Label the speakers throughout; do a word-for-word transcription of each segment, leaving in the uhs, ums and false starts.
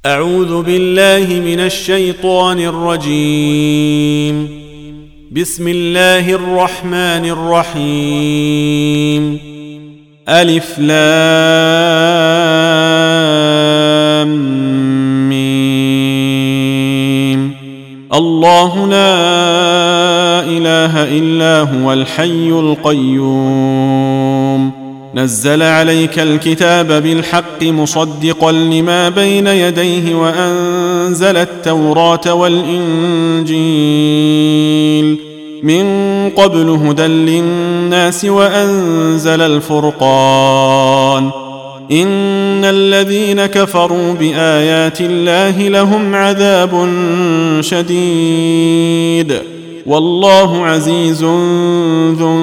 Speaker 1: أعوذ بالله من الشيطان الرجيم. بسم الله الرحمن الرحيم. ألف لام ميم. الله لا إله إلا هو الحي القيوم. نزل عليك الكتاب بالحق مصدقا لما بين يديه وأنزل التوراة والإنجيل من قبل هدى للناس وأنزل الفرقان. إن الذين كفروا بآيات الله لهم عذاب شديد والله عزيز ذو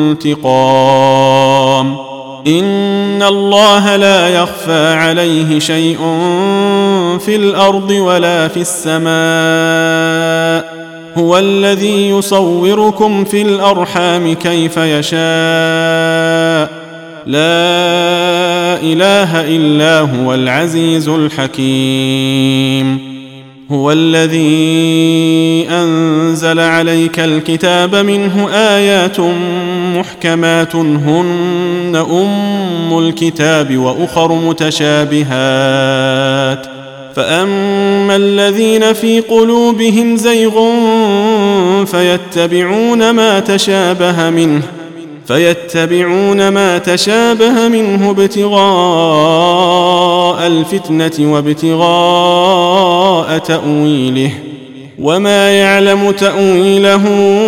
Speaker 1: انتقام. إن الله لا يخفى عليه شيء في الأرض ولا في السماء. هو الذي يصوركم في الأرحام كيف يشاء. لا إله إلا هو العزيز الحكيم. هو الذي أنزل عليك الكتاب منه آيات محكمات هن أم الكتاب وأخر متشابهات. فأما الذين في قلوبهم زيغ فيتبعون ما تشابه منه فيتبعون ما تشابه منه ابتغاء الفتنة وابتغاء تأويله وما يعلم تأويله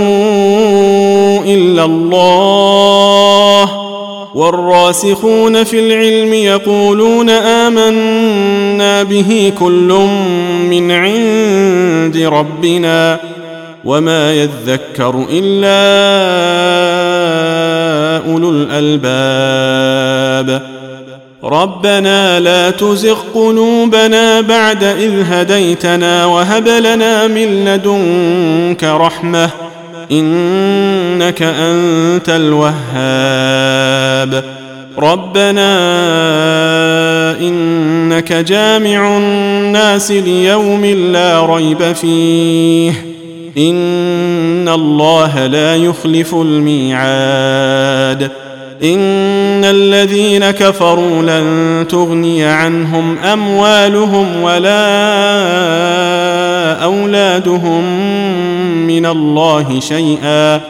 Speaker 1: إلا الله. والراسخون في العلم يقولون آمنا به كل من عند ربنا وما يذكر إلا أولو الألباب. ربنا لا تزغ قلوبنا بعد إذ هديتنا وهب لنا من لدنك رحمة إنك أنت الوهاب. ربنا إنك جامع الناس ليوم لا ريب فيه إن الله لا يخلف الميعاد. إن الذين كفروا لن تغني عنهم أموالهم ولا أولادهم من الله شيئا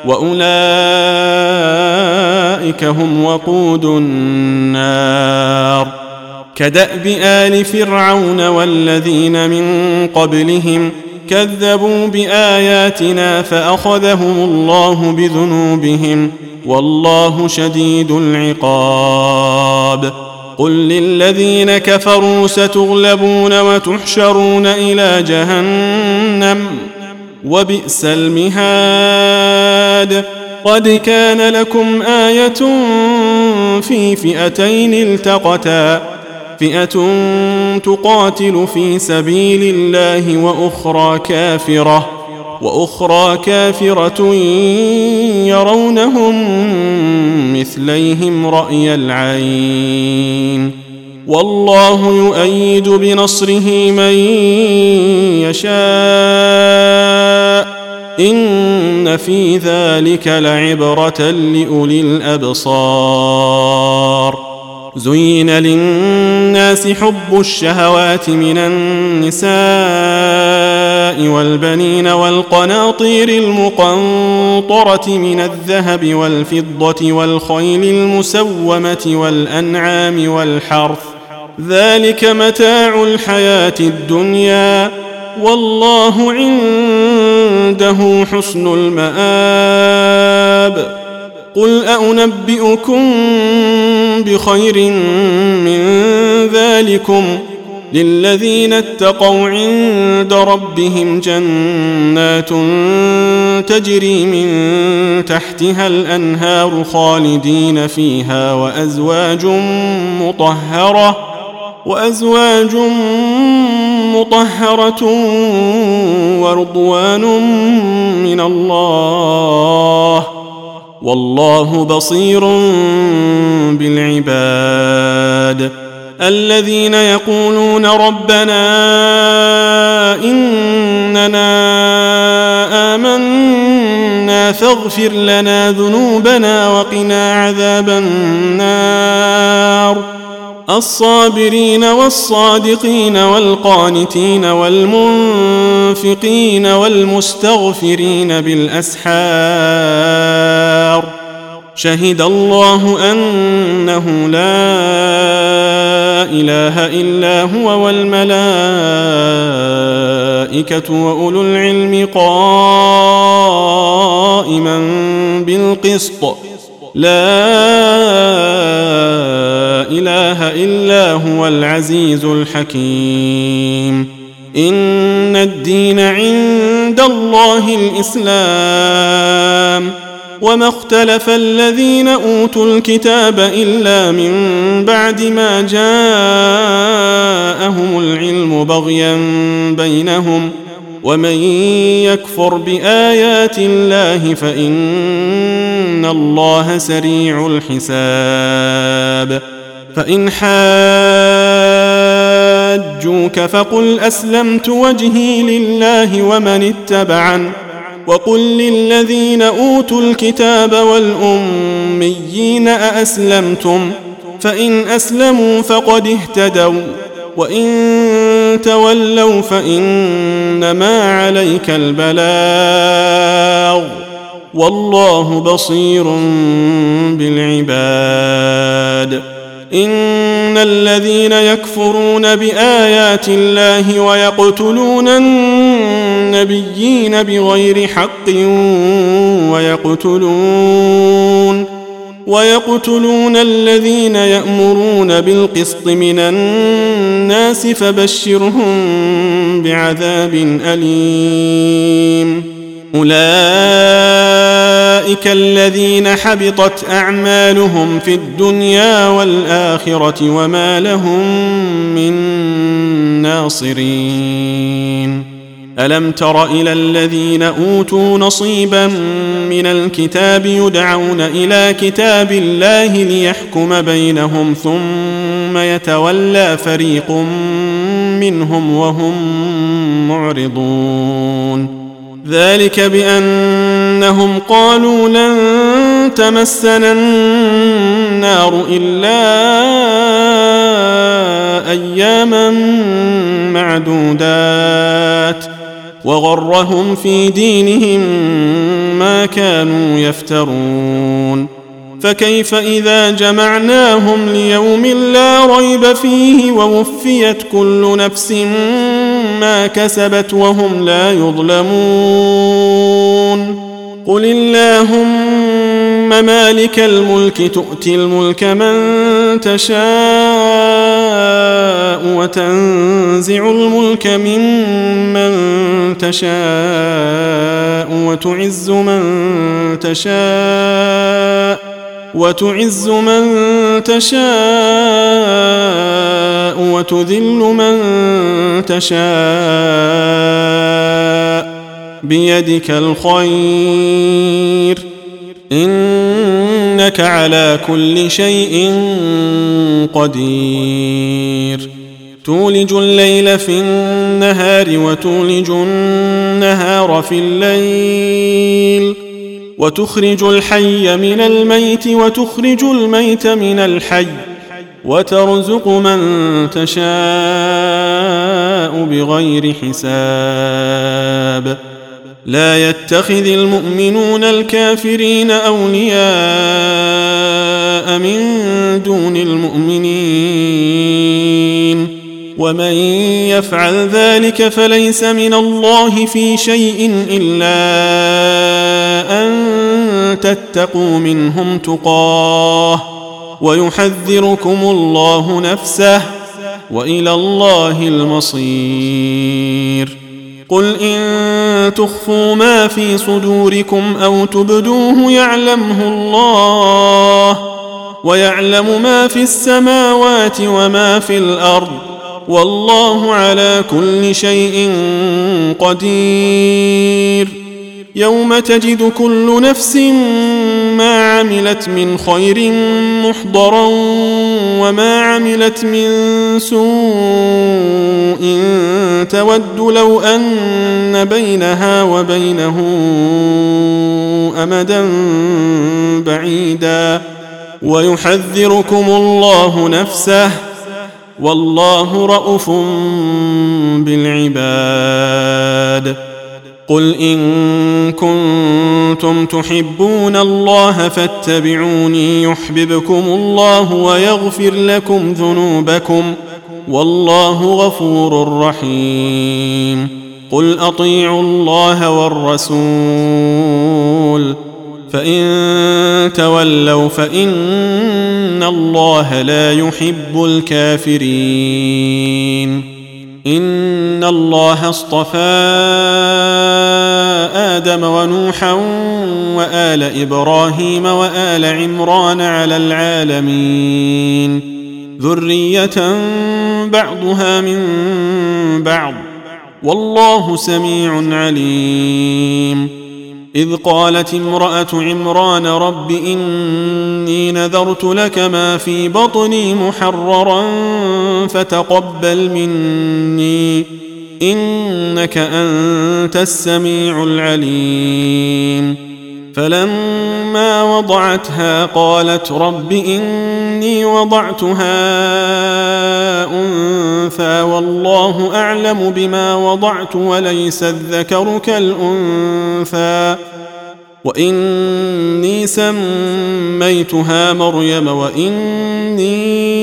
Speaker 1: وأولئك هم وقود النار. كدأب آل فرعون والذين من قبلهم كذبوا بآياتنا فأخذهم الله بذنوبهم والله شديد العقاب. قل للذين كفروا ستغلبون وتحشرون إلى جهنم وبئس المهاد. قد كان لكم آية في فئتين التقتا فئة تقاتل في سبيل الله وأخرى كافرة وأخرى كافرة يرونهم مثليهم رأي العين والله يؤيد بنصره من يشاء. إن في ذلك لعبرة لأولي الأبصار. زين للناس حب الشهوات من النساء والبنين والقناطير المقنطرة من الذهب والفضة والخيل المسومة والأنعام والحرث ذلك متاع الحياة الدنيا والله عنده حسن المآب. قل أنبئكم بخير من ذلكم للذين اتقوا عند ربهم جنات تجري من تحتها الأنهار خالدين فيها وأزواج مطهرة وأزواج مطهرة ورضوان من الله والله بصير بالعباد. الذين يقولون ربنا إننا آمنا فاغفر لنا ذنوبنا وقنا عذاب النار الصابرين والصادقين والقانتين والمنفقين والمستغفرين بالأسحار شهد الله أنه لا إله إلا هو والملائكة وأولو العلم قائما بالقسط لا إله إلا هو العزيز الحكيم إن الدين عند الله الإسلام وما اختلف الذين أوتوا الكتاب إلا من بعد ما جاءهم العلم بغيا بينهم ومن يكفر بآيات الله فإن الله سريع الحساب فإن حاجوك فقل أسلمت وجهي لله ومن اتبعن وقل للذين أوتوا الكتاب والأميين أأسلمتم فإن أسلموا فقد اهتدوا وإن تولوا فإنما عليك البلاغ والله بصير بالعباد إن الذين يكفرون بآيات الله ويقتلون النبيين بغير حق ويقتلون ويقتلون الذين يأمرون بالقسط من الناس فبشرهم بعذاب أليم أولئك الذين حبطت أعمالهم في الدنيا والآخرة وما لهم من ناصرين ألم تر إلى الذين أوتوا نصيبا من الكتاب يدعون إلى كتاب الله ليحكم بينهم ثم يتولى فريق منهم وهم معرضون ذلك بأنهم قالوا لن تمسنا النار إلا أياما معدودات وغرهم في دينهم ما كانوا يفترون فكيف إذا جمعناهم ليوم لا ريب فيه ووفيت كل نفس ما كسبت وهم لا يظلمون قل اللهم مالك الملك تؤتي الملك من تشاء وتنزع الملك ممن تشاء وتعز من تشاء وتعز من تشاء وتذل من تشاء بيدك الخير إنك على كل شيء قدير تولج الليل في النهار وتولج النهار في الليل وتخرج الحي من الميت وتخرج الميت من الحي وترزق من تشاء بغير حساب لا يتخذ المؤمنون الكافرين أولياء من دون المؤمنين ومن يفعل ذلك فليس من الله في شيء إلا أن تتقوا منهم تقاه ويحذركم الله نفسه وإلى الله المصير قل إن تخفوا ما في صدوركم أو تبدوه يعلمه الله ويعلم ما في السماوات وما في الأرض والله على كل شيء قدير يوم تجد كل نفس ما عملت من خير محضرا وما عملت من سوء تود لو أن بينها وبينه أمدا بعيدا ويحذركم الله نفسه والله رءوف بالعباد. قل إن كنتم تحبون الله فاتبعوني يحببكم الله ويغفر لكم ذنوبكم والله غفور رحيم. قل أطيعوا الله والرسول فإن تولوا فإن الله لا يحب الكافرين. إن الله اصطفى آدم ونوحا وآل إبراهيم وآل عمران على العالمين ذرية بعضها من بعض والله سميع عليم. إذ قالت امرأة عمران رب إني نذرت لك ما في بطني محررا فتقبل مني إنك أنت السميع العليم. فلما وضعتها قالت رب إني وضعتها أنثى والله أعلم بما وضعت وليس الذكر كالأنثى وإني سميتها مريم وإني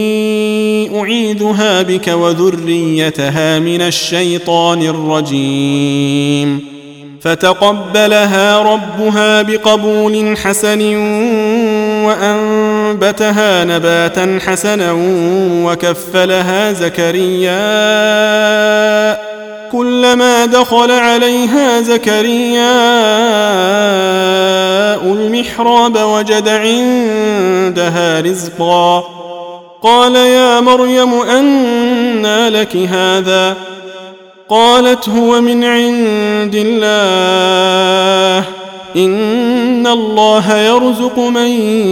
Speaker 1: أعيذها بك وذريتها من الشيطان الرجيم. فتقبلها ربها بقبول حسن وأنبتها نباتا حسنا وكفلها زكريا كلما دخل عليها زكرياء المحراب وجد عندها رزقا قال يا مريم أنى لك هذا قالت هو من عند الله إن الله يرزق من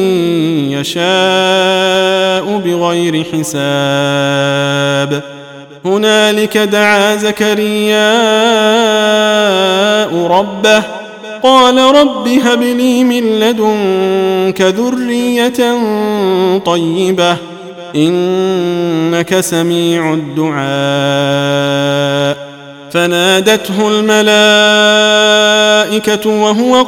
Speaker 1: يشاء بغير حساب. هنالك دعا زكرياء ربه قال رب هب لي من لدنك ذرية طيبة إنك سميع الدعاء. فنادته الملائكة وهو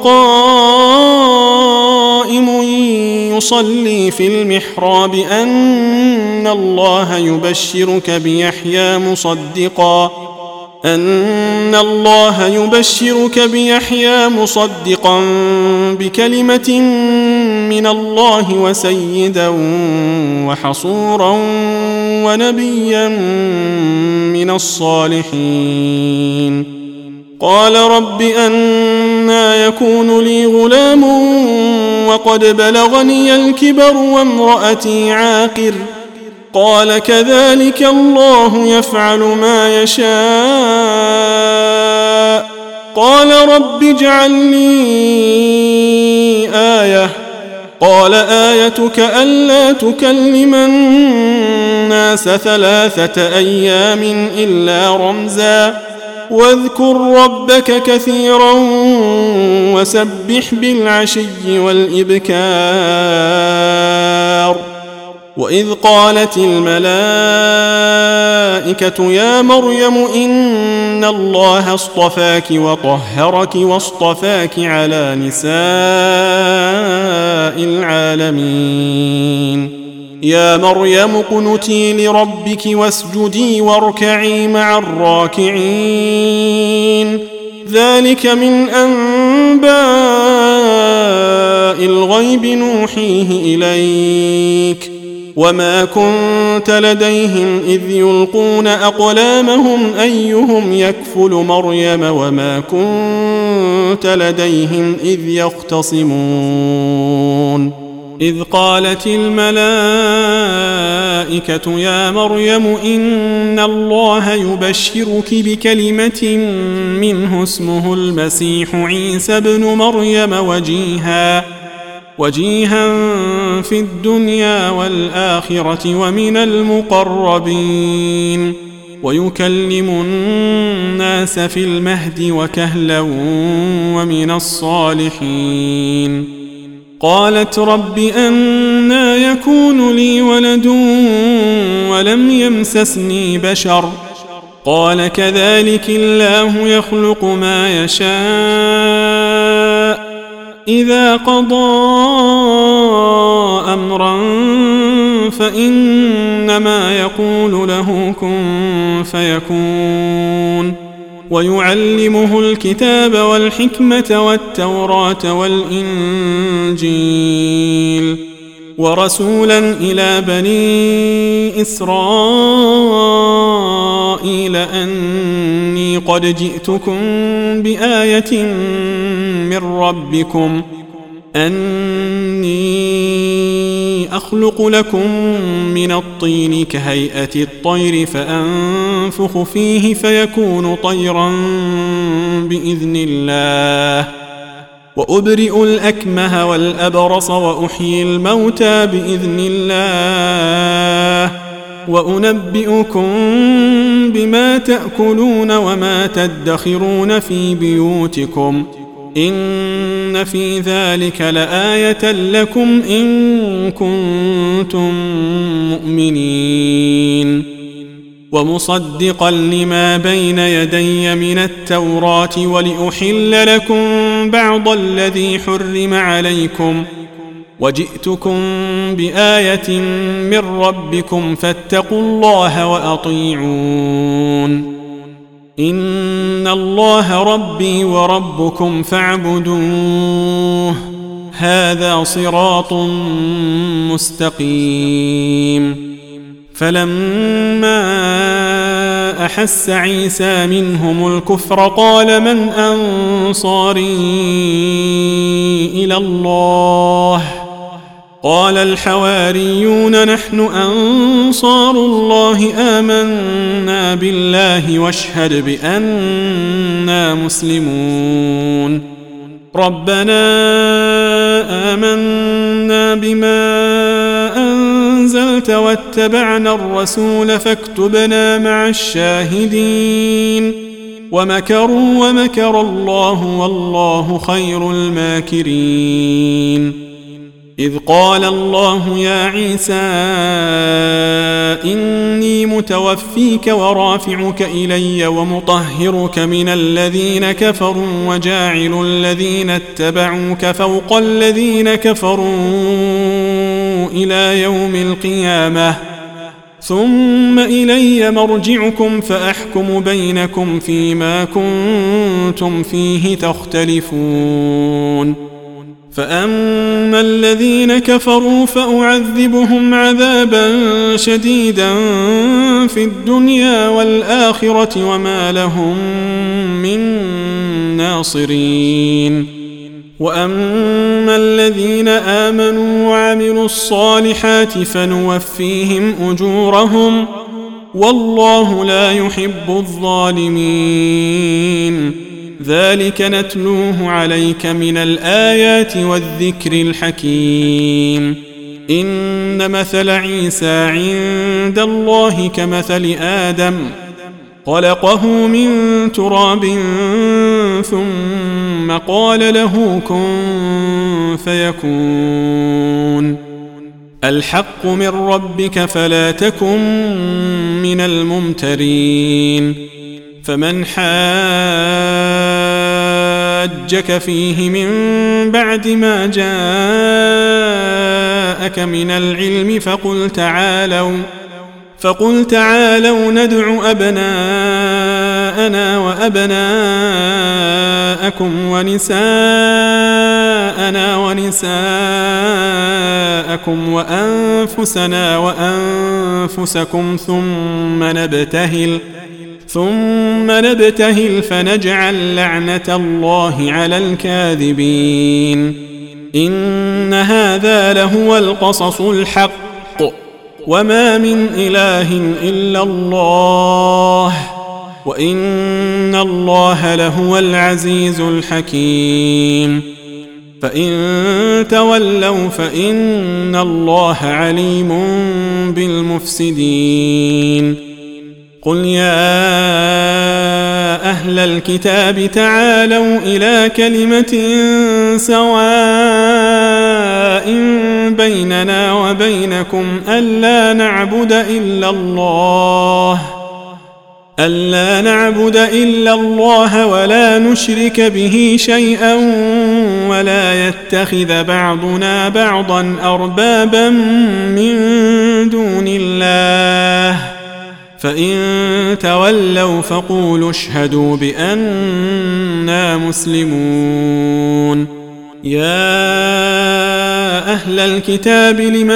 Speaker 1: قائم يصلي في المحراب أن الله يبشرك بيحيى مصدقا أن الله يبشرك بيحيى مصدقا بكلمة من الله وسيدا وحصورا ونبيا من الصالحين. قال رب أنى يكون لي غلام وقد بلغني الكبر وامرأتي عاقر قال كذلك الله يفعل ما يشاء. قال رب اجعل لي آية قال آيتك ألا تكلم الناس ثلاثة أيام إلا رمزا واذكر ربك كثيرا وسبح بالعشي والإبكار. وإذ قالت الملائكة يا مريم إن الله اصطفاك وطهرك واصطفاك على نساء العالمين. يا مريم اقنتي لربك واسجدي واركعي مع الراكعين. ذلك من أنباء الغيب نوحيه إليك وما كنت لديهم إذ يلقون أقلامهم أيهم يكفل مريم وما كنت لديهم إذ يختصمون. إذ قالت الملائكة يا مريم إن الله يبشرك بكلمة منه اسمه المسيح عيسى ابن مريم وجيها وجيها في الدنيا والآخرة ومن المقربين ويكلم الناس في المهد وكهلا ومن الصالحين. قالت رب أنى يكون لي ولد ولم يمسسني بشر قال كذلك الله يخلق ما يشاء إذا قضى أمرا فإنما يقول له كن فيكون. ويعلمه الكتاب والحكمة والتوراة والإنجيل ورسولا إلى بني إسرائيل أني قد جئتكم بآية من ربكم أني أخلق لكم من الطين كهيئة الطير فأنفخ فيه فيكون طيرا بإذن الله وأبرئ الأكمه والأبرص وأحيي الموتى بإذن الله وأنبئكم بما تأكلون وما تدخرون في بيوتكم إن في ذلك لآية لكم إن كنتم مؤمنين. ومصدقا لما بين يدي من التوراة ولأحل لكم بعض الذي حرم عليكم وجئتكم بآية من ربكم فاتقوا الله وأطيعون. إن الله ربي وربكم فاعبدوه هذا صراط مستقيم. فلما أحس عيسى منهم الكفر قال من أنصاري إلى الله قال الحواريون نحن أنصار الله آمنا بالله واشهد بأننا مسلمون. ربنا آمنا بما أنزلت واتبعنا الرسول فاكتبنا مع الشاهدين. ومكروا ومكر الله والله خير الماكرين. إذ قال الله يا عيسى إني متوفيك ورافعك إلي ومطهرك من الذين كفروا وجاعل الذين اتبعوك فوق الذين كفروا إلى يوم القيامة ثم إلي مرجعكم فأحكم بينكم فيما كنتم فيه تختلفون. فأما الذين كفروا فأعذبهم عذابا شديدا في الدنيا والآخرة وما لهم من ناصرين. وأما الذين آمنوا وعملوا الصالحات فنوفيهم أجورهم والله لا يحب الظالمين. ذلك نتلوه عليك من الآيات والذكر الحكيم. إن مثل عيسى عند الله كمثل آدم خلقه من تراب ثم قال له كن فيكون. الحق من ربك فلا تكن من الممترين. فمن حاجك فيه من بعد ما جاءك من العلم فقل تعالوا فقل تعالوا ندع أبناءنا وأبناءكم ونساءنا ونساءكم وأنفسنا وأنفسكم ثم نبتهل ثم نبتهل فنجعل لعنة الله على الكاذبين. إن هذا لهو القصص الحق وما من إله إلا الله وإن الله لهو العزيز الحكيم. فإن تولوا فإن الله عليم بالمفسدين قل يا أهل الكتاب تعالوا إلى كلمة سواء بيننا وبينكم ألا نعبد إلا الله ألا نعبد إلا الله ولا نشرك به شيئا ولا يتخذ بعضنا بعضا أربابا من دون الله فإن تولوا فقولوا اشهدوا بأننا مسلمون يا أهل الكتاب لم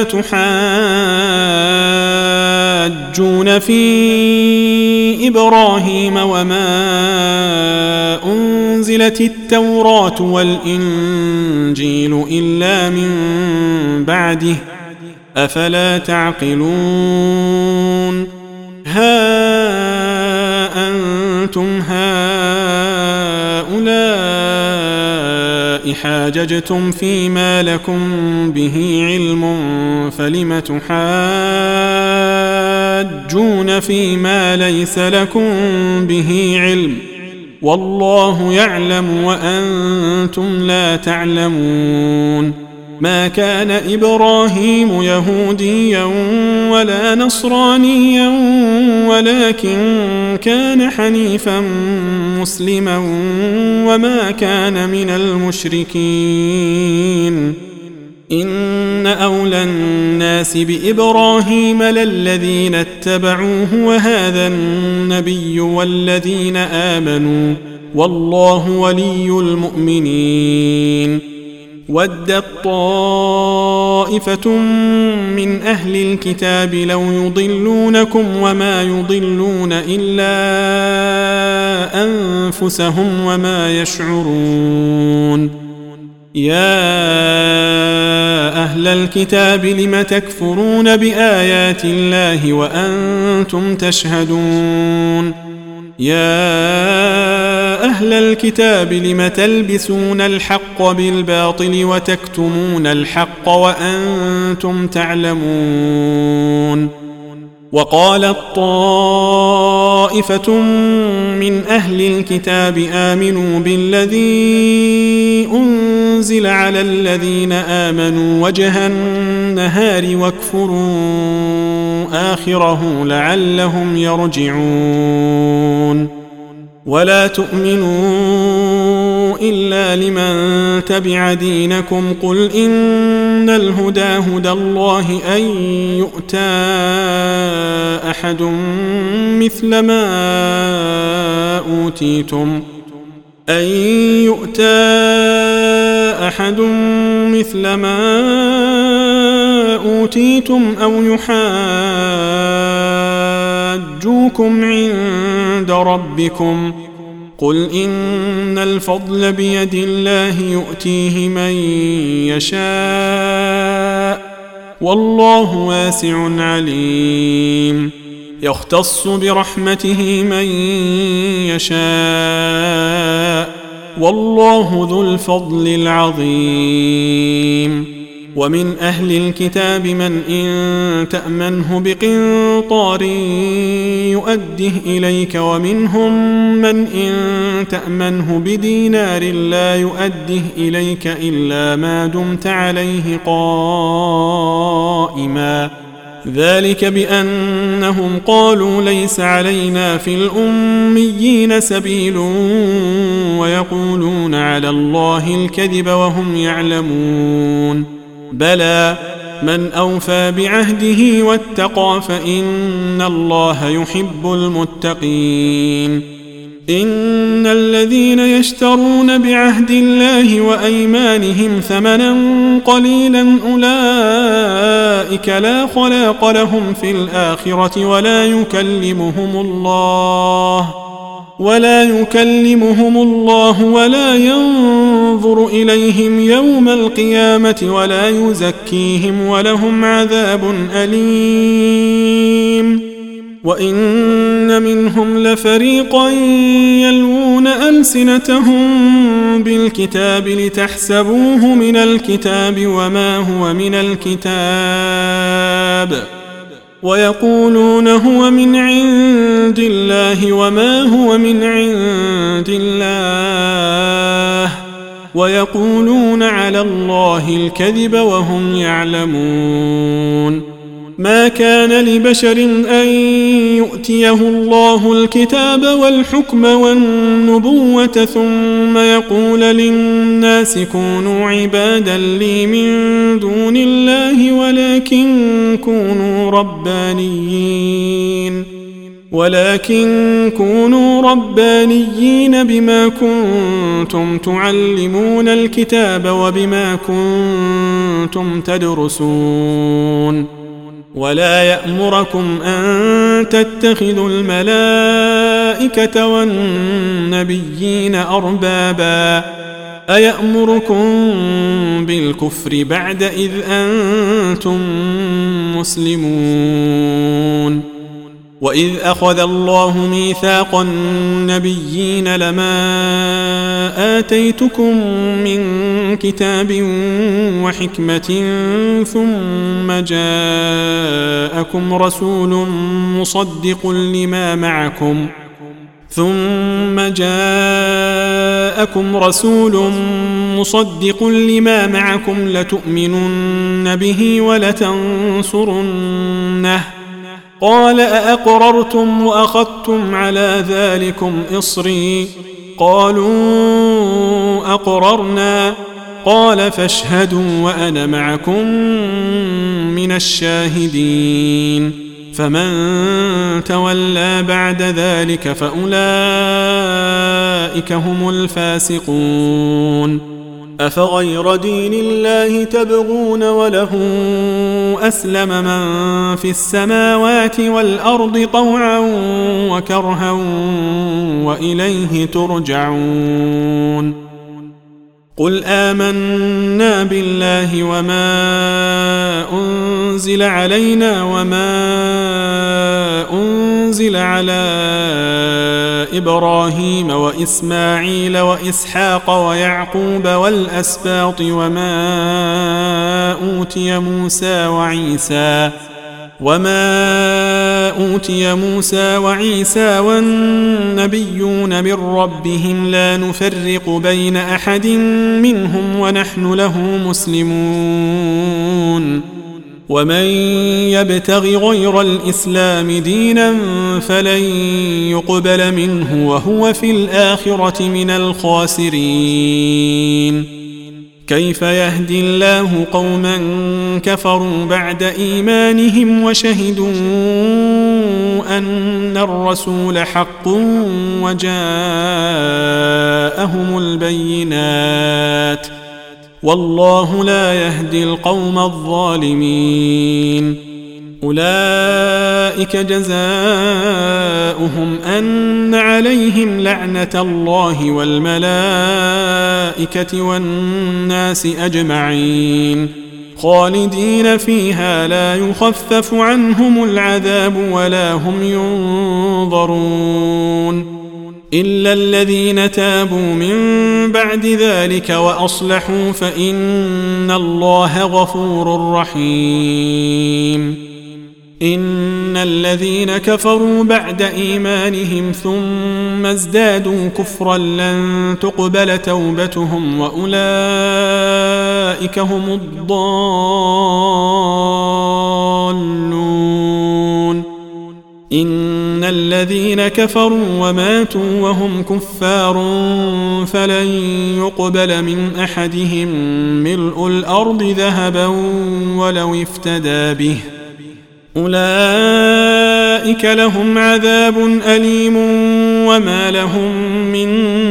Speaker 1: تحاجون في إبراهيم وما أنزلت التوراة والإنجيل إلا من بعده أفلا تعقلون ها أنتم هؤلاء حاججتم فيما لكم به علم فلم تحاجون فيما ليس لكم به علم والله يعلم وأنتم لا تعلمون ما كان إبراهيم يهوديا ولا نصرانيا ولكن كان حنيفا مسلما وما كان من المشركين إن أولى الناس بإبراهيم للذين اتبعوه وهذا النبي والذين آمنوا والله ولي المؤمنين ودت طائفة من أهل الكتاب لو يضلونكم وما يضلون إلا أنفسهم وما يشعرون يا أهل الكتاب لم تكفرون بآيات الله وأنتم تشهدون يا أهل الكتاب لم تلبسون الحق بالباطل وتكتمون الحق وأنتم تعلمون وقالت طائفة من أهل الكتاب آمنوا بالذي أنزل على الذين آمنوا وجه النهار واكفروا آخره لعلهم يرجعون ولا تؤمنوا إلا لمن تبع دينكم قل إن الهدى هدى الله أن يؤتى أحد مثل ما أوتيتم أن يؤتى أحد مثل ما أوتيتم أو يحاجوكم عند ربكم قل إن الفضل بيد الله يؤتيه من يشاء والله واسع عليم يختص برحمته من يشاء والله ذو الفضل العظيم ومن أهل الكتاب من إن تأمنه بقنطار يؤده إليك ومنهم من إن تأمنه بدينار لا يؤده إليك إلا ما دمت عليه قائما ذلك بأنهم قالوا ليس علينا في الأميين سبيل ويقولون على الله الكذب وهم يعلمون بلى من أوفى بعهده واتقى فإن الله يحب المتقين إن الذين يشترون بعهد الله وأيمانهم ثمنا قليلا أولئك لا خلاق لهم في الآخرة ولا يكلمهم الله ولا يكلمهم الله ولا ينظر إليهم يوم القيامة ولا يزكيهم ولهم عذاب أليم وإن منهم لفريقا يلوون ألسنتهم بالكتاب لتحسبوه من الكتاب وما هو من الكتاب ويقولون هو من عند الله وما هو من عند الله ويقولون على الله الكذب وهم يعلمون. ما كان لبشر أن يؤتيه الله الكتاب والحكم والنبوة ثم يقول للناس كونوا عبادا لي من دون الله ولكن كونوا ربانيين ولكن كونوا ربانيين بما كنتم تعلمون الكتاب وبما كنتم تدرسون. ولا يأمركم أن تتخذوا الملائكة والنبيين أربابا أيأمركم بالكفر بعد إذ أنتم مسلمون. وإذ أخذ الله ميثاق النبيين لما آتيتكم من كتاب وحكمة ثم جاءكم رسول مصدق لما معكم ثم جاءكم رسول مصدق لما معكم لتؤمنن به ولتنصرنه قال أأقررتم وأخذتم على ذلكم إصري قالوا أقررنا قال فاشهدوا وأنا معكم من الشاهدين. فمن تولى بعد ذلك فأولئك هم الفاسقون. أفغير دين الله تبغون وله أسلم من في السماوات والأرض طوعا وكرها وإليه ترجعون. قل آمنا بالله وما أنزل علينا وما أنزل على إبراهيم وإسماعيل وإسحاق ويعقوب والأسباط وما أوتي موسى وعيسى وما أوتي موسى وعيسى والنبيون من ربهم لا نفرق بين أحد منهم ونحن له مسلمون. ومن يبتغ غير الإسلام دينا فلن يقبل منه وهو في الآخرة من الخاسرين. كيف يهدي الله قوما كفروا بعد إيمانهم وشهدوا أن الرسول حق وجاءهم البينات والله لا يهدي القوم الظالمين. أولئك جزاؤهم أن عليهم لعنة الله والملائكة والناس أجمعين خالدين فيها لا يخفف عنهم العذاب ولا هم ينظرون إلا الذين تابوا من بعد ذلك وأصلحوا فإن الله غفور رحيم. إن الذين كفروا بعد إيمانهم ثم ازدادوا كفرا لن تقبل توبتهم وأولئك هم الضالون. إن الذين كفروا وماتوا وهم كفار فلن يقبل من أحدهم ملء الأرض ذهبا ولو افتدى به أولئك لهم عذاب أليم وما لهم من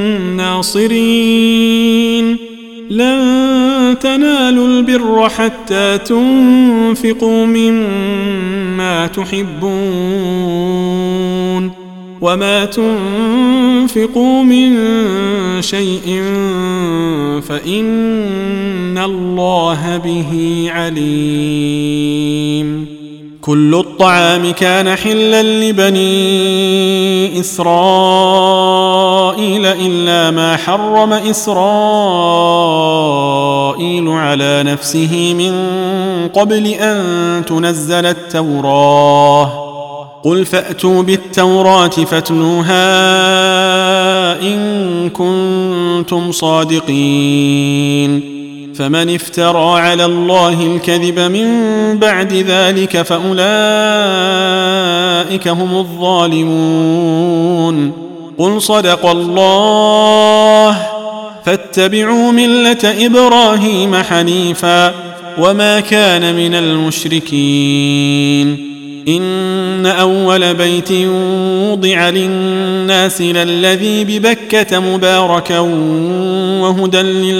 Speaker 1: ناصرين. لن تنالوا البر حتى تنفقوا مما تحبون وما تنفقوا من شيء فإن الله به عليم. كل الطعام كان حلا لبني إسرائيل إلا ما حرم إسرائيل على نفسه من قبل أن تنزل التوراة قل فأتوا بالتوراة فاتلوها إن كنتم صادقين فمن افترى على الله الكذب من بعد ذلك فأولئك هم الظالمون قل صدق الله فاتبعوا ملة إبراهيم حنيفا وما كان من المشركين إن أول بيت وضع للناس للذي ببكة مباركا وهدى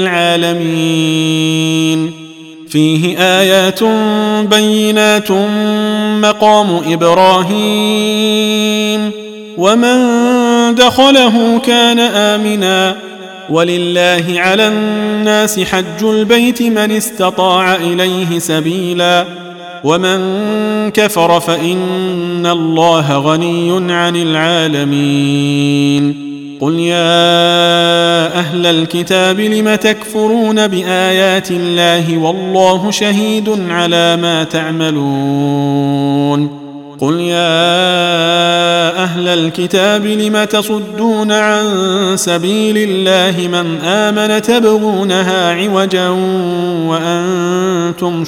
Speaker 1: للعالمين فيه آيات بينات مقام إبراهيم ومن دخله كان آمنا ولله على الناس حج البيت من استطاع إليه سبيلا ومن كفر فإن الله غني عن العالمين قل يا أهل الكتاب لم تكفرون بآيات الله والله شهيد على ما تعملون قل يا أهل الكتاب لم تصدون عن سبيل الله من آمن تبغونها عوجا وأنتم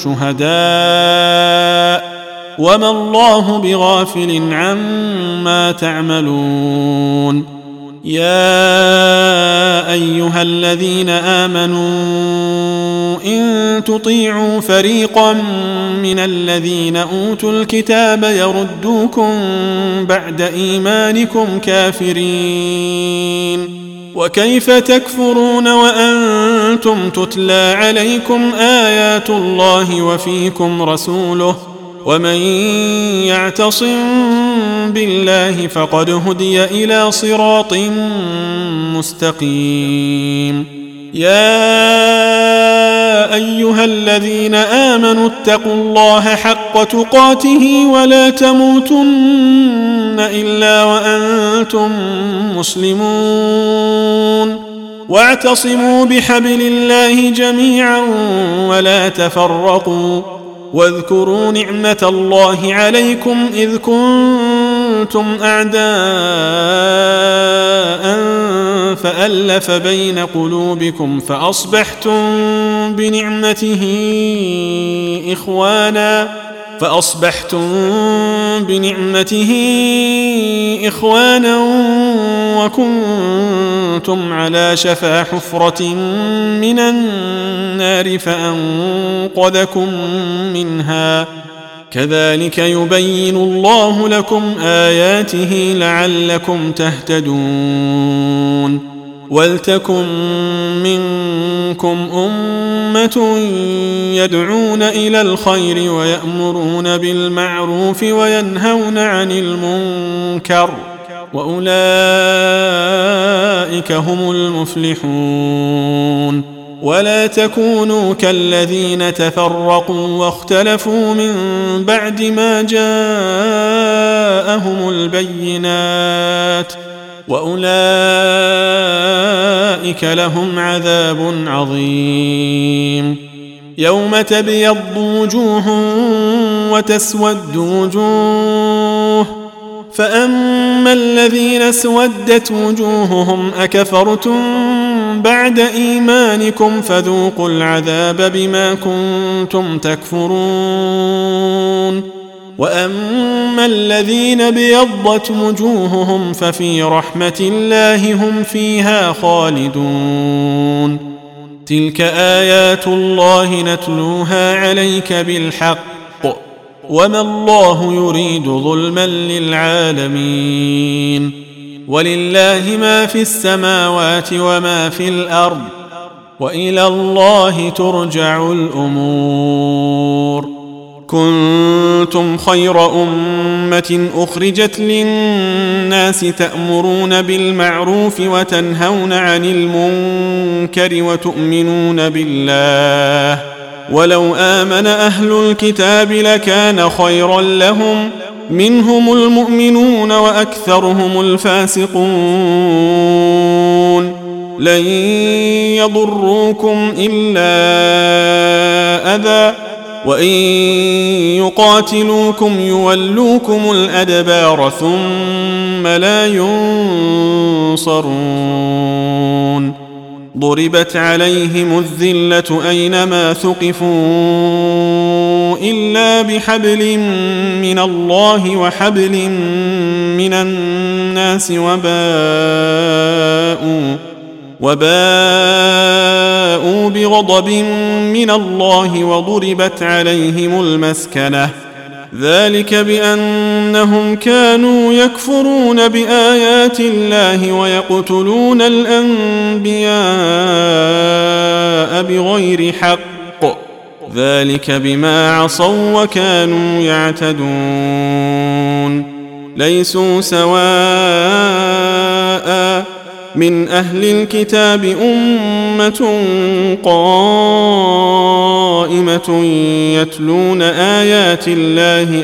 Speaker 1: شهداء وما الله بغافل عما تعملون يا أيها الذين آمنوا إن تطيعوا فريقا من الذين أوتوا الكتاب يردوكم بعد إيمانكم كافرين وكيف تكفرون وأنتم تتلى عليكم آيات الله وفيكم رسوله ومن يعتصم بالله فقد هدي إلى صراط مستقيم يا أيها الذين آمنوا اتقوا الله حق تقاته ولا تموتن إلا وأنتم مسلمون واعتصموا بحبل الله جميعا ولا تفرقوا واذكروا نعمة الله عليكم إذ كنتم أعداء فألف بين قلوبكم فأصبحتم بنعمته إخوانا فأصبحتم بنعمته إخوانا وكنتم على شفا حفرة من النار فأنقذكم منها كذلك يبين الله لكم آياته لعلكم تهتدون ولتكن منكم أمة يدعون إلى الخير ويأمرون بالمعروف وينهون عن المنكر وأولئك هم المفلحون ولا تكونوا كالذين تفرقوا واختلفوا من بعد ما جاءهم البينات وأولئك لهم عذاب عظيم يوم تبيض وجوه وتسود وجوه فأما الذين اسودت وجوههم أكفرتم بعد إيمانكم فذوقوا العذاب بما كنتم تكفرون وأما الذين بيضت وجوههم ففي رحمة الله هم فيها خالدون تلك آيات الله نتلوها عليك بالحق وما الله يريد ظلما للعالمين ولله ما في السماوات وما في الأرض وإلى الله ترجع الأمور كنتم خير أمة أخرجت للناس تأمرون بالمعروف وتنهون عن المنكر وتؤمنون بالله ولو آمن أهل الكتاب لكان خيرا لهم منهم المؤمنون وأكثرهم الفاسقون لن يضروكم إلا أذى وإن يقاتلوكم يولوكم الأدبار ثم لا ينصرون ضربت عليهم الذلة أينما ثقفوا إلا بحبل من الله وحبل من الناس وباءوا وباءوا بغضب من الله وضربت عليهم المسكنة ذلك بأنهم كانوا يكفرون بآيات الله ويقتلون الأنبياء بغير حق ذلك بما عصوا وكانوا يعتدون ليسوا سواء من أهل الكتاب أمة قائمة يتلون آيات الله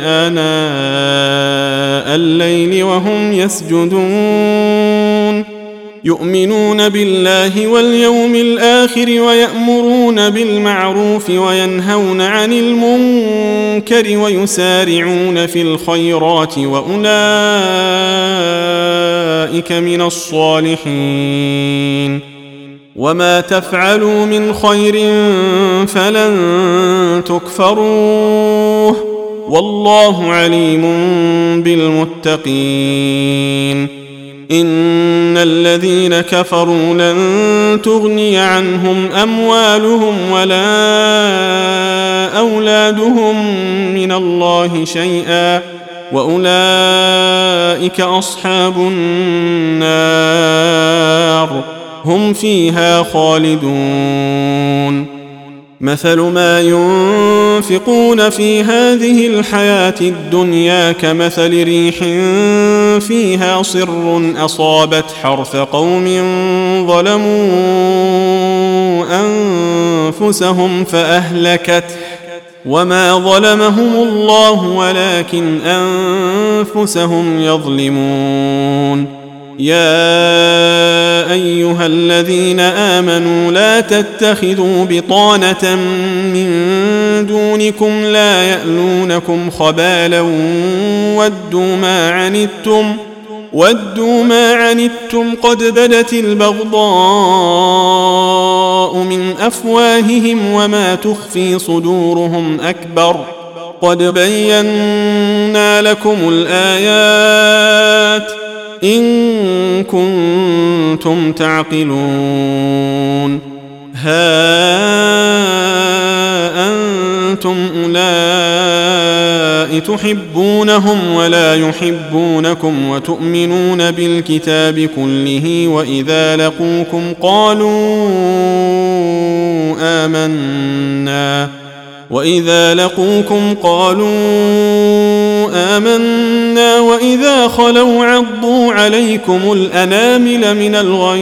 Speaker 1: آناء الليل وهم يسجدون يؤمنون بالله واليوم الآخر ويأمرون بالمعروف وينهون عن المنكر ويسارعون في الخيرات وأولئك من الصالحين وما تفعلوا من خير فلن تكفروه والله عليم بالمتقين إن الذين كفروا لن تغني عنهم أموالهم ولا أولادهم من الله شيئا وأولئك أصحاب النار هم فيها خالدون مثل ما ينفقون في هذه الحياة الدنيا كمثل ريح فيها صر أصابت حرث قوم ظلموا أنفسهم فأهلكته وما ظلمهم الله ولكن أنفسهم يظلمون يا أيها الذين آمنوا لا تتخذوا بطانة من دونكم لا يألونكم خبالا ودوا ما عنتم ودوا ما عنتم قد بدت البغضاء من أفواههم وما تخفي صدورهم أكبر قد بينا لكم الآيات إن كنتم تعقلون ها أنتم أولئك تحبونهم ولا يحبونكم وتؤمنون بالكتاب كله وإذا لقوكم قالوا آمنا وإذا لقوكم قالوا آمنا وإذا خلوا عضوا عليكم الأنامل من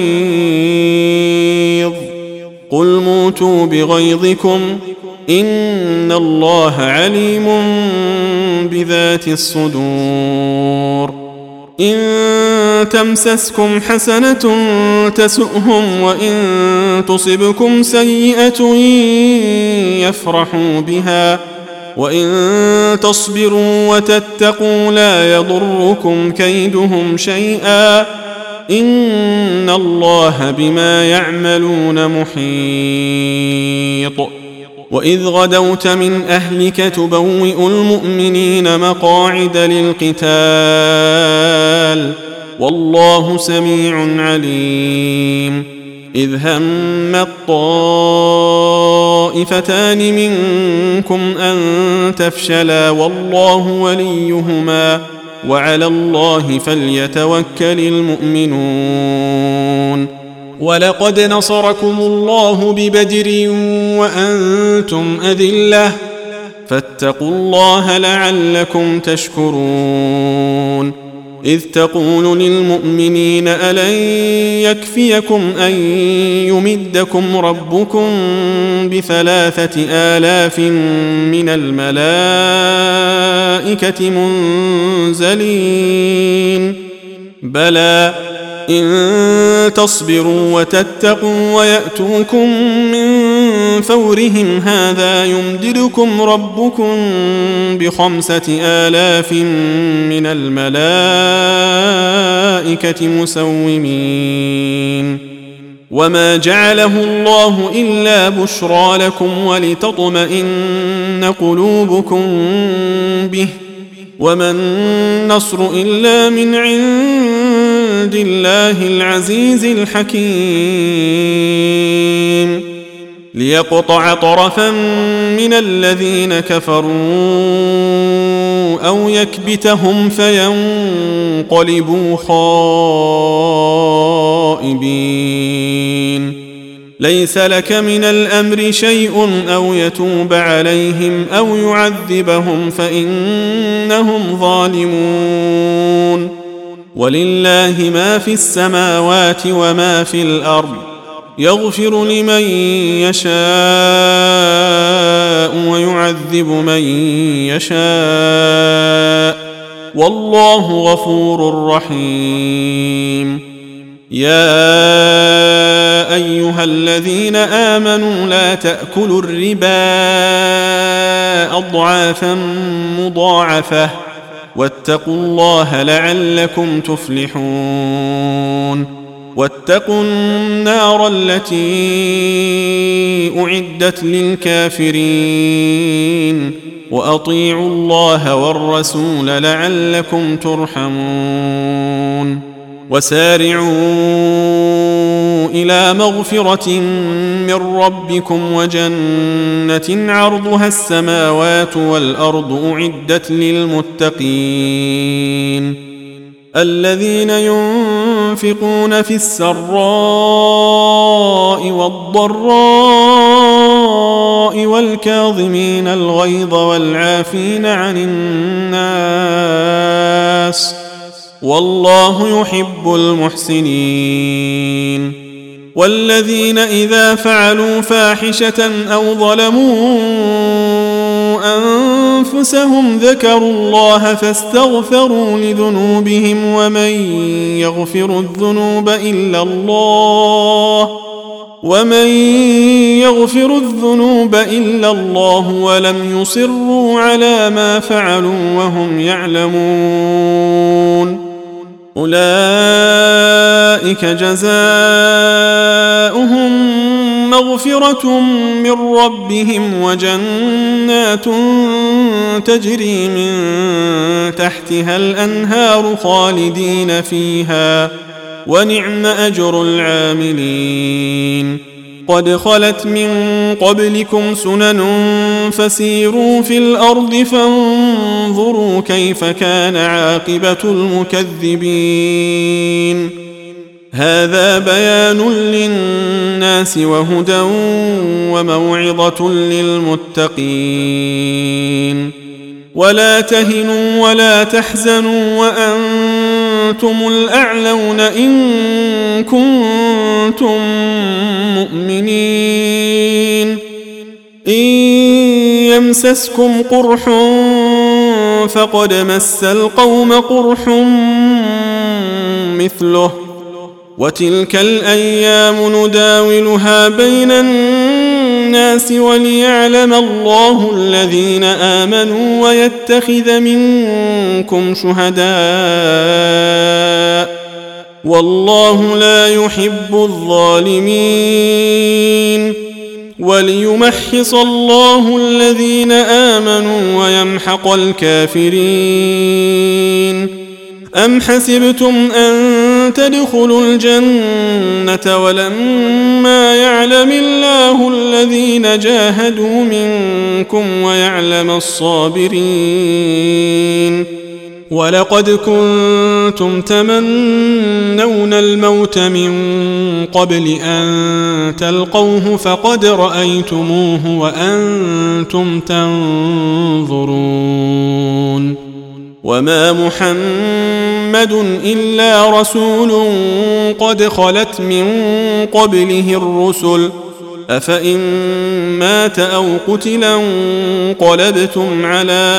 Speaker 1: الغيظ قل موتوا بغيظكم إن الله عليم بذات الصدور إن تمسسكم حسنة تسؤهم وإن تصبكم سيئة يفرحوا بها وإن تصبروا وتتقوا لا يضركم كيدهم شيئا إن الله بما يعملون محيط وإذ غدوت من أهلك تبوئ المؤمنين مقاعد للقتال والله سميع عليم إذ هم الطائفتان منكم أن تفشلا والله وليهما وعلى الله فليتوكل المؤمنون ولقد نصركم الله ببدر وأنتم أذلة فاتقوا الله لعلكم تشكرون إذ تقول للمؤمنين ألن يكفيكم أن يمدكم ربكم بثلاثة آلاف من الملائكة منزلين بلى إن تصبروا وتتقوا ويأتوكم من فورهم هذا يمددكم ربكم بخمسة آلاف من الملائكة مسومين وما جعله الله إلا بشرى لكم ولتطمئن قلوبكم به وما النصر إلا من عند الله العزيز الحكيم ليقطع طرفا من الذين كفروا أو يكبتهم فينقلبوا خائبين ليس لك من الأمر شيء أو يتوب عليهم أو يعذبهم فإنهم ظالمون ولله ما في السماوات وما في الأرض يغفر لمن يشاء ويعذب من يشاء والله غفور رحيم يا أيها الذين آمنوا لا تأكلوا الربا أضعافا مضاعفة واتقوا الله لعلكم تفلحون واتقوا النار التي أعدت للكافرين وأطيعوا الله والرسول لعلكم ترحمون وسارعوا إلى مغفرة من ربكم وجنة عرضها السماوات والأرض أعدت للمتقين الذين ينفقون في السراء والضراء والكاظمين الغيظ والعافين عن الناس والله يحب المحسنين والذين إذا فعلوا فاحشة أو ظلموا أنفسهم ذكروا الله فاستغفروا لذنوبهم ومن يغفر الذنوب إلا الله ومن يغفر الذنوب إلا الله ولم يصروا على ما فعلوا وهم يعلمون أولئك جزاؤهم مغفرة من ربهم وجنات تجري من تحتها الأنهار خالدين فيها ونعم أجر العاملين قد خلت من قبلكم سنن فسيروا في الأرض فانظروا كيف كان عاقبة المكذبين هذا بيان للناس وهدى وموعظة للمتقين ولا تهنوا ولا تحزنوا وأنتم الأعلون إن كنتم مؤمنين إن يمسسكم قرح فقد مس القوم قرح مثله وتلك الأيام نداولها بين الناس وليعلم الله الذين آمنوا ويتخذ منكم شهداء والله لا يحب الظالمين وليمحص الله الذين آمنوا ويمحق الكافرين أم حسبتم أن تدخلوا الجنة ولما يعلم الله الذين جاهدوا منكم ويعلم الصابرين ولقد كنتم تمنون الموت من قبل أن تلقوه فقد رأيتموه وأنتم تنظرون وما محمد إلا رسول قد خلت من قبله الرسل أفإن مات أو قتلا انقلبتم على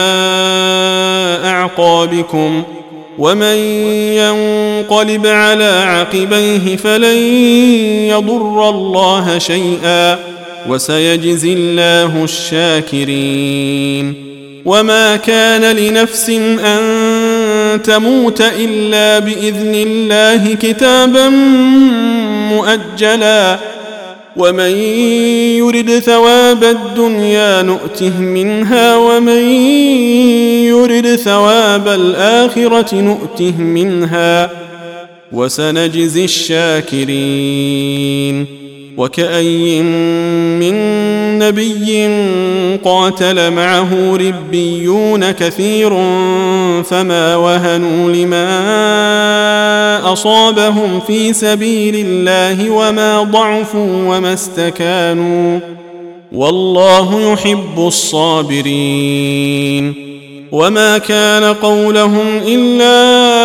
Speaker 1: أعقابكم ومن ينقلب على عقبيه فلن يضر الله شيئا وسيجزي الله الشاكرين وما كان لنفس أن تموت إلا بإذن الله كتابا مؤجلا ومن يرد ثواب الدنيا نؤته منها ومن يرد ثواب الآخرة نؤته منها وسنجزي الشاكرين وكأي من نبي قاتل معه ربيون كثير فما وهنوا لما أصابهم في سبيل الله وما ضعفوا وما استكانوا والله يحب الصابرين وما كان قولهم إلا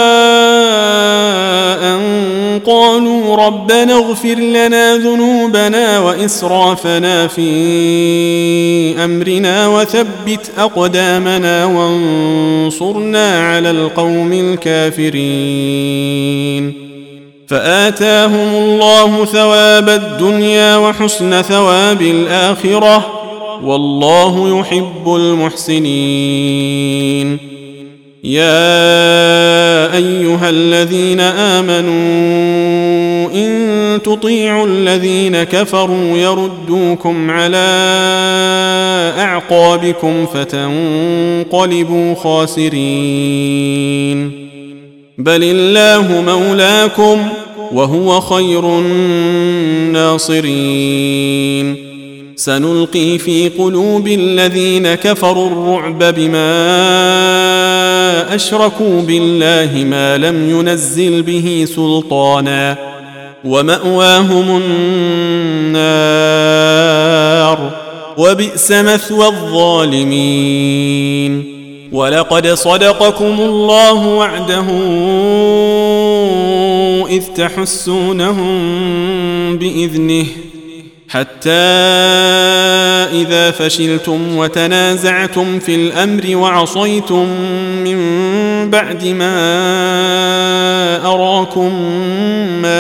Speaker 1: أن قالوا ربنا اغفر لنا ذنوبنا وإسرافنا في أمرنا وثبت أقدامنا وانصرنا على القوم الكافرين فآتاهم الله ثواب الدنيا وحسن ثواب الآخرة والله يحب المحسنين يا أيها الذين آمنوا إن تطيعوا الذين كفروا يردوكم على أعقابكم فتنقلبوا خاسرين بل الله مولاكم وهو خير الناصرين سنلقي في قلوب الذين كفروا الرعب بما أشركوا بالله ما لم ينزل به سلطانا ومأواهم النار وبئس مثوى الظالمين ولقد صدقكم الله وعده إذ تحسونهم بإذنه حتى إذا فشلتم وتنازعتم في الأمر وعصيتم من بعد ما أراكم ما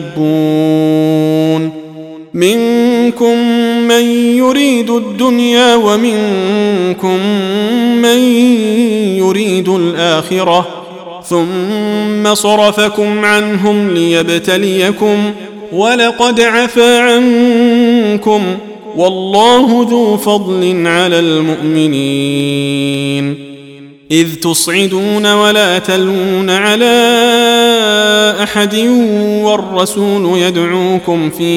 Speaker 1: تحبون منكم من يريد الدنيا ومنكم من يريد الآخرة ثم صرفكم عنهم ليبتليكم ولقد عفا عنكم والله ذو فضل على المؤمنين إذ تصعدون ولا تلون على أحد والرسول يدعوكم في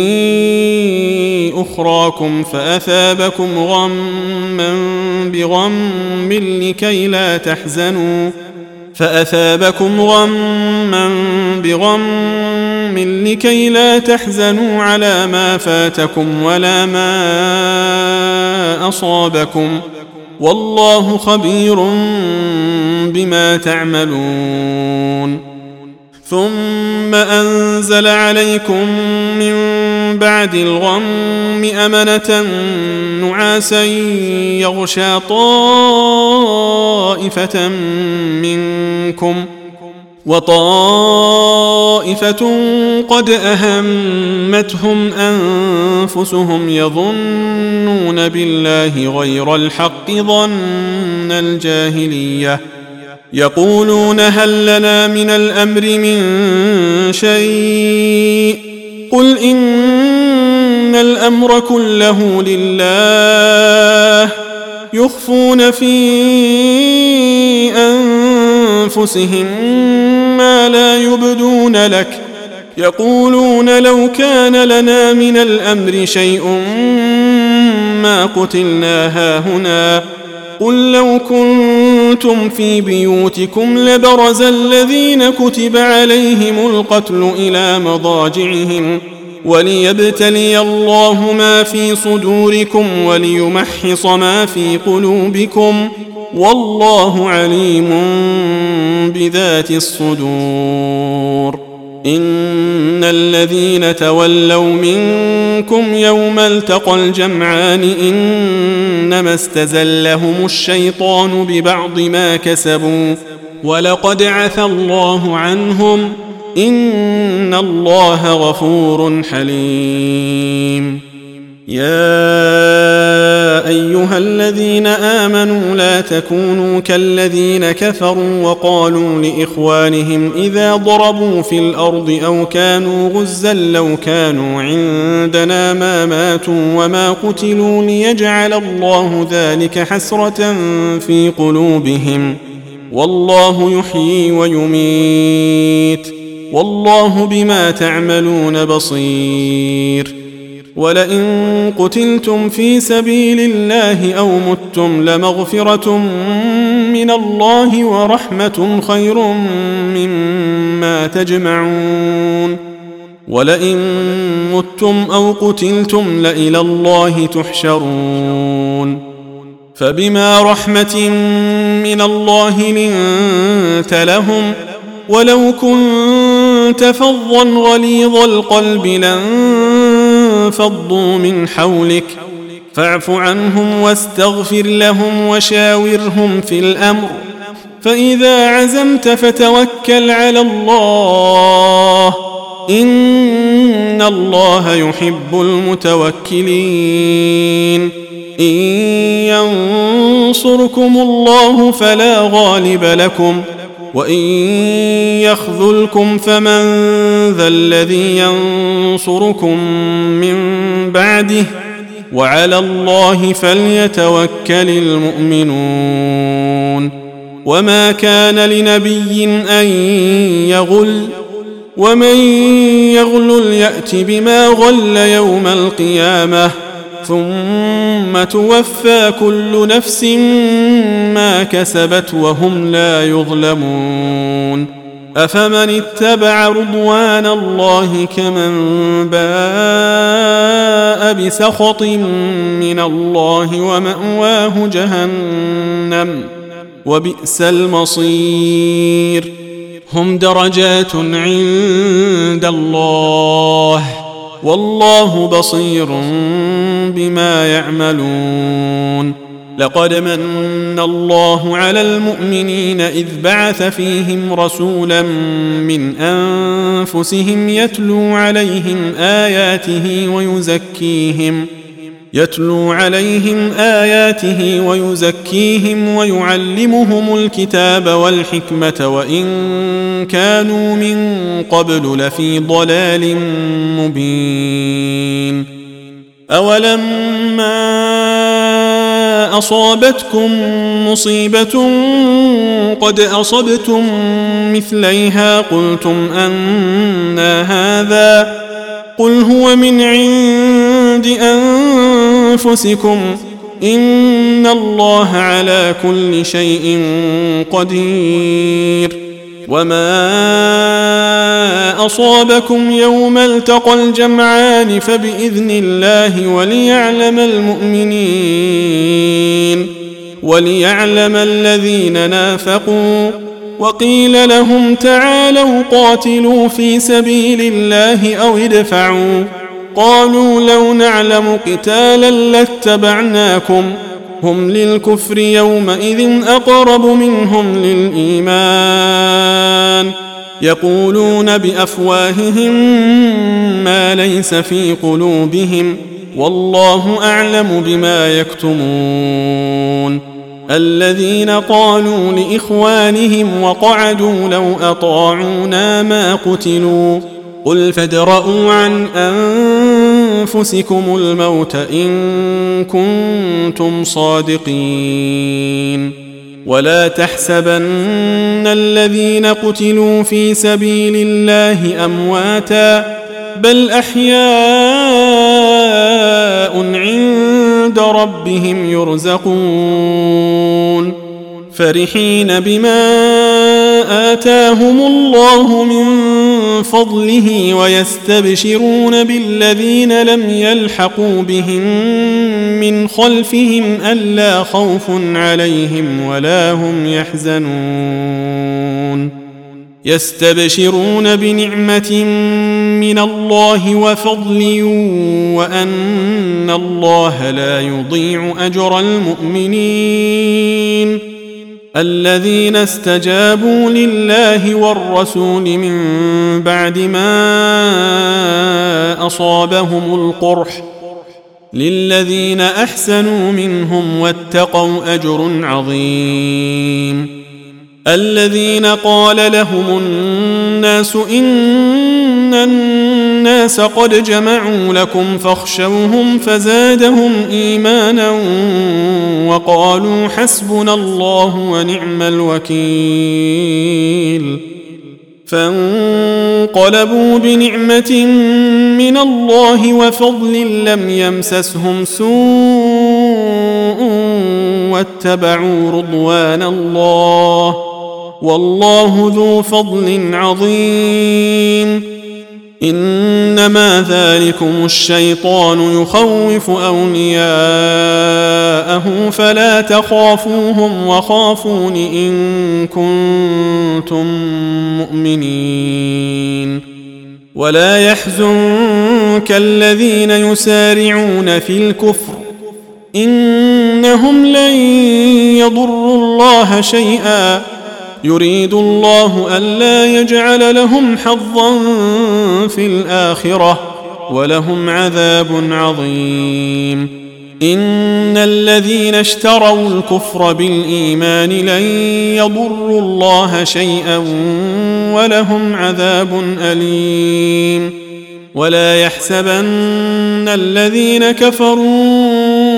Speaker 1: أخراكم فأثابكم غما بغم لكي لا تحزنوا فأثابكم غما بغم لكي لا تحزنوا على ما فاتكم ولا ما أصابكم والله خبير بما تعملون ثم أنزل عليكم من بعد الغم أمنة نعاسا يغشى طائفة منكم وطائفة قد أهمتهم أنفسهم يظنون بالله غير الحق ظن الجاهلية يقولون هل لنا من الأمر من شيء قل إن الأمر كله لله يخفون في أنفسهم ما لا يبدون لك يقولون لو كان لنا من الأمر شيء ما قتلنا هاهنا قل لو كنتم في بيوتكم لبرز الذين كتب عليهم القتل إلى مضاجعهم وليبتلي الله ما في صدوركم وليمحص ما في قلوبكم والله عليم بذات الصدور. إن الذين تولوا منكم يوم التقى الجمعان إنما استزلهم الشيطان ببعض ما كسبوا ولقد عفى الله عنهم إن الله غفور حليم. يا أيها الذين آمنوا لا تكونوا كالذين كفروا وقالوا لإخوانهم إذا ضربوا في الأرض أو كانوا غزا لو كانوا عندنا ما ماتوا وما قتلوا ليجعل الله ذلك حسرة في قلوبهم والله يحيي ويميت والله بما تعملون بصير. ولئن قتلتم في سبيل الله أو متم لمغفرة من الله ورحمة خير مما تجمعون. ولئن متم أو قتلتم لإلى الله تحشرون. فبما رحمة من الله لنت لهم ولو كنت فظا غليظ القلب لانفضوا من حولك فاعف عنهم واستغفر لهم وشاورهم في الأمر فإذا عزمت فتوكل على الله إن الله يحب المتوكلين. إن ينصركم الله فلا غالب لكم وإن يخذلكم فمن ذا الذي ينصركم من بعده وعلى الله فليتوكل المؤمنون. وما كان لنبي أن يغل ومن يغل يأت بما غل يوم القيامة ثم توفى كل نفس ما كسبت وهم لا يظلمون. أفمن اتبع رضوان الله كمن باء بسخط من الله ومأواه جهنم وبئس المصير. هم درجات عند الله والله بصير بما يعملون. لقد من الله على المؤمنين إذ بعث فيهم رسولا من أنفسهم يتلو عليهم آياته ويزكيهم يتلو عليهم آياته ويزكيهم ويعلمهم الكتاب والحكمة وإن كانوا من قبل لفي ضلال مبين. أولما أصابتكم مصيبة قد أصبتم مثليها قلتم أنى هذا قل هو من عند أنفسكم إن الله على كل شيء قدير. وما أصابكم يوم التقى الجمعان فبإذن الله وليعلم المؤمنين وليعلم الذين نافقوا. وقيل لهم تعالوا قاتلوا في سبيل الله أو ادفعوا قالوا لو نعلم قتالا لاتبعناكم هم للكفر يومئذ أقرب منهم للإيمان يقولون بأفواههم ما ليس في قلوبهم والله أعلم بما يكتمون. الذين قالوا لإخوانهم وقعدوا لو أطاعونا ما قتلوا قل فادرءوا عن أنفسكم الموت إن كنتم صادقين. ولا تحسبن الذين قتلوا في سبيل الله أمواتا بل أحياء عند ربهم يرزقون فرحين بما آتاهم الله من فضله ويستبشرون بالذين لم يلحقوا بهم من خلفهم ألا خوف عليهم ولا هم يحزنون يستبشرون بنعمة من الله وفضل وأن الله لا يضيع أجر المؤمنين الذين استجابوا لله والرسول من بعد ما أصابهم القرح للذين أحسنوا منهم واتقوا أجر عظيم الذين قال لهم الناس إن الناس قد جمعوا لكم فاخشوهم فزادهم إيمانا وقالوا حسبنا الله ونعم الوكيل فانقلبوا بنعمة من الله وفضل لم يمسسهم سوء واتبعوا رضوان الله والله ذو فضل عظيم إنما ذلكم الشيطان يخوف أولياءه فلا تخافوهم وخافون إن كنتم مؤمنين ولا يحزنك الذين يسارعون في الكفر إنهم لن يضروا الله شيئا يريد الله ألا يجعل لهم حظا في الآخرة ولهم عذاب عظيم إن الذين اشتروا الكفر بالإيمان لن يضروا الله شيئا ولهم عذاب أليم ولا يحسبن الذين كفروا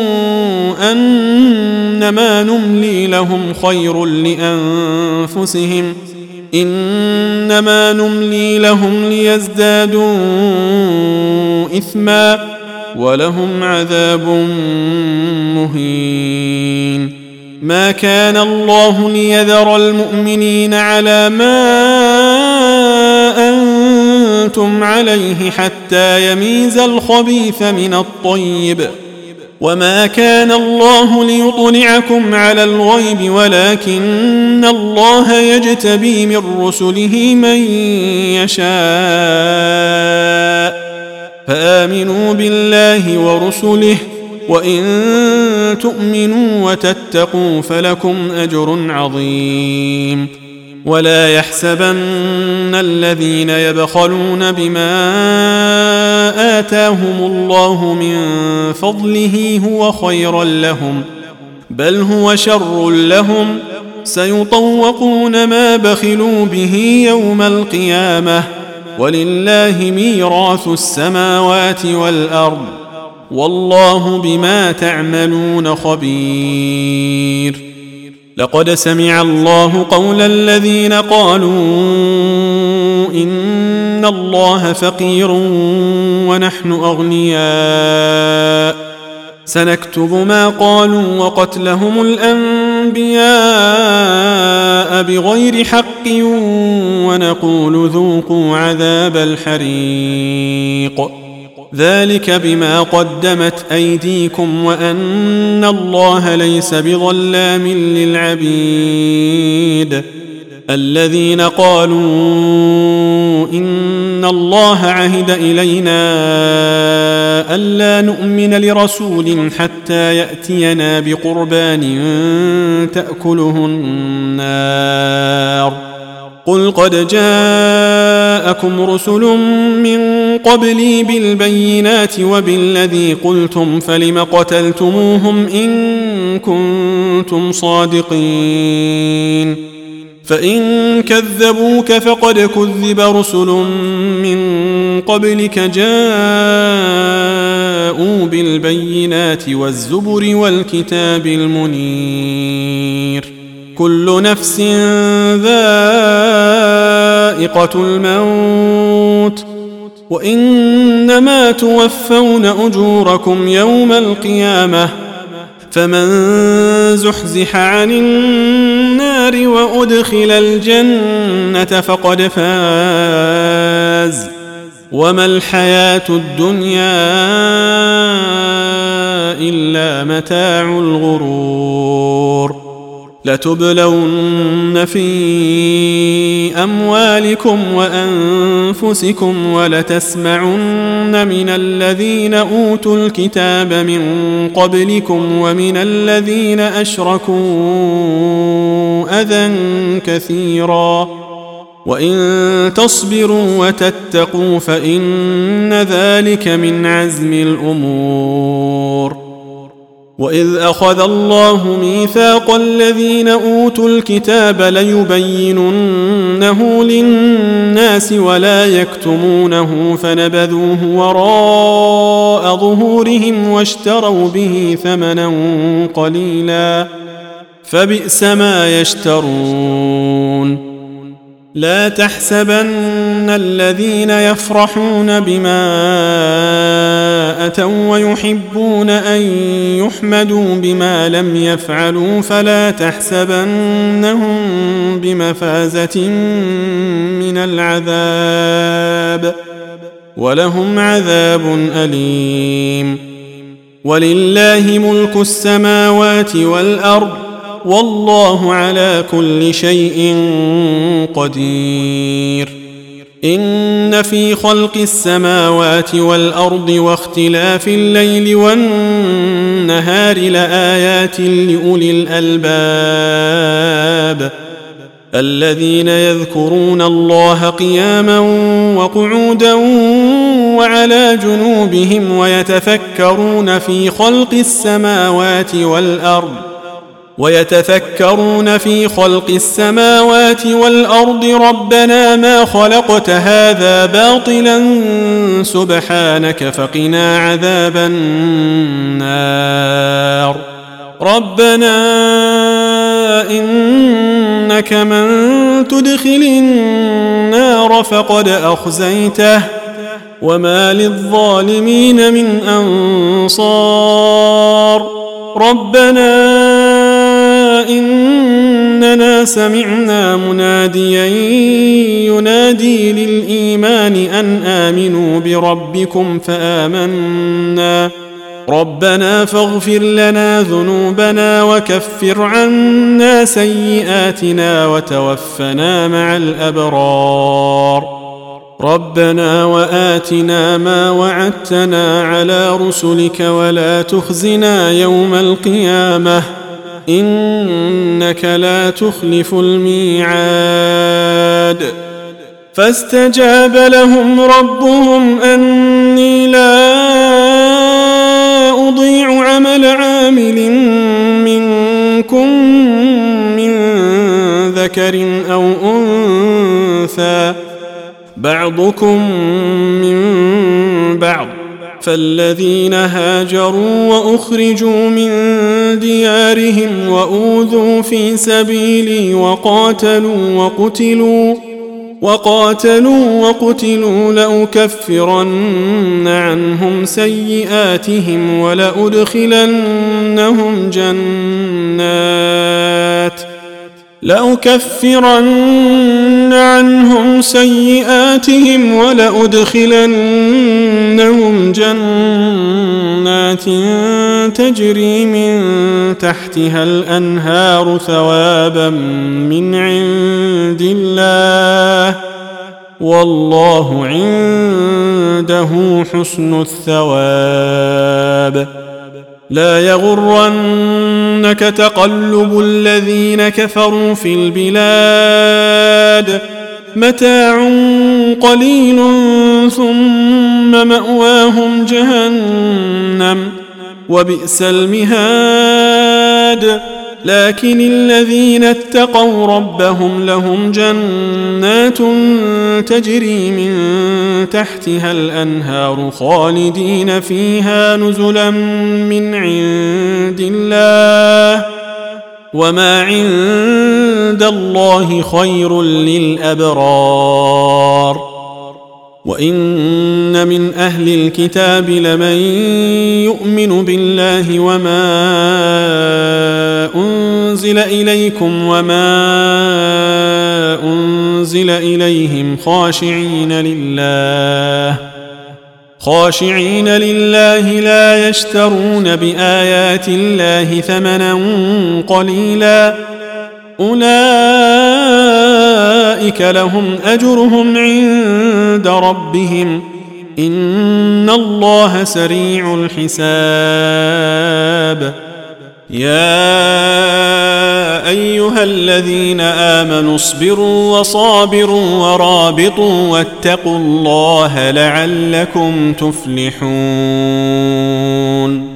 Speaker 1: أنما نملي لهم خير لأنفسهم إنما نملي لهم ليزدادوا إثما ولهم عذاب مهين ما كان الله ليذر المؤمنين على ما أنتم عليه حتى يميز الخبيث من الطيب وما كان الله ليطلعكم على الغيب ولكن الله يجتبي من رسله من يشاء فآمنوا بالله ورسله وإن تؤمنوا وتتقوا فلكم أجر عظيم ولا يحسبن الذين يبخلون بما آتاهم الله من فضله هو خيرا لهم بل هو شر لهم سيطوقون ما بخلوا به يوم القيامة ولله ميراث السماوات والأرض والله بما تعملون خبير لقد سمع الله قول الذين قالوا إن الله فقير ونحن أغنياء سنكتب ما قالوا وقتلهم الأنبياء بغير حق ونقول ذوقوا عذاب الحريق ذلك بما قدمت أيديكم وأن الله ليس بظلام للعبيد الذين قالوا إن الله عهد إلينا ألا نؤمن لرسول حتى يأتينا بقربان تأكله النار قل قد جاءكم رسل من قبلي بالبينات وبالذي قلتم فلم قتلتموهم إن كنتم صادقين فإن كذبوك فقد كذب رسل من قبلك جاءوا بالبينات والزبر والكتاب المنير كل نفس ذائقة الموت وإنما توفون أجوركم يوم القيامة فمن زحزح عن النار وأدخل الجنة فقد فاز وما الحياة الدنيا إلا متاع الغرور لتبلون في أموالكم وأنفسكم ولتسمعن من الذين أوتوا الكتاب من قبلكم ومن الذين أشركوا أذى كثيرا وإن تصبروا وتتقوا فإن ذلك من عزم الأمور وإذ أخذ الله ميثاق الذين أوتوا الكتاب ليبيننه للناس ولا يكتمونه فنبذوه وراء ظهورهم واشتروا به ثمنا قليلا فبئس ما يشترون لا تحسبن الذين يفرحون بما أتوا ويحبون أن يحمدوا بما لم يفعلوا فلا تحسبنهم بمفازة من العذاب ولهم عذاب أليم ولله ملك السماوات والأرض والله على كل شيء قدير إن في خلق السماوات والأرض واختلاف الليل والنهار لآيات لأولي الألباب الذين يذكرون الله قياما وقعودا وعلى جنوبهم ويتفكرون في خلق السماوات والأرض ويتفكرون في خلق السماوات والأرض ربنا ما خلقت هذا باطلا سبحانك فقنا عذاب النار ربنا إنك من تدخل النار فقد أخزيته وما للظالمين من أنصار ربنا إننا سمعنا مناديا ينادي للإيمان أن آمنوا بربكم فآمنا ربنا فاغفر لنا ذنوبنا وكفر عنا سيئاتنا وتوفنا مع الأبرار ربنا وآتنا ما وعدتنا على رسلك ولا تخزنا يوم القيامة إنك لا تخلف الميعاد فاستجاب لهم ربهم أني لا أضيع عمل عامل منكم من ذكر أو أنثى بعضكم من بعض فالذين هاجروا وأخرجوا من ديارهم وأوذوا في سبيلي وقاتلوا وقتلوا وقاتلوا وقتلوا لأكفرن عنهم سيئاتهم ولأدخلنهم جنات لأكفرن عنهم سيئاتهم ولأدخلنهم جنات تجري من تحتها الأنهار ثوابا من عند الله والله عنده حسن الثواب لا يغرنك تقلب الذين كفروا في البلاد متاع قليل ثم مأواهم جهنم وبئس المهاد لكن الذين اتقوا ربهم لهم جنات تجري من تحتها الأنهار خالدين فيها نزلا من عند الله وما عند الله خير للأبرار وإن من أهل الكتاب لمن يؤمن بالله وما أنزل إليكم وما أنزل إليهم خاشعين لله خاشعين لله لا يشترون بآيات الله ثمنا قليلا أولئك لهم أجرهم عند ربهم إن الله سريع الحساب. يا أيها الذين آمنوا اصبروا وصابروا ورابطوا واتقوا الله لعلكم تفلحون.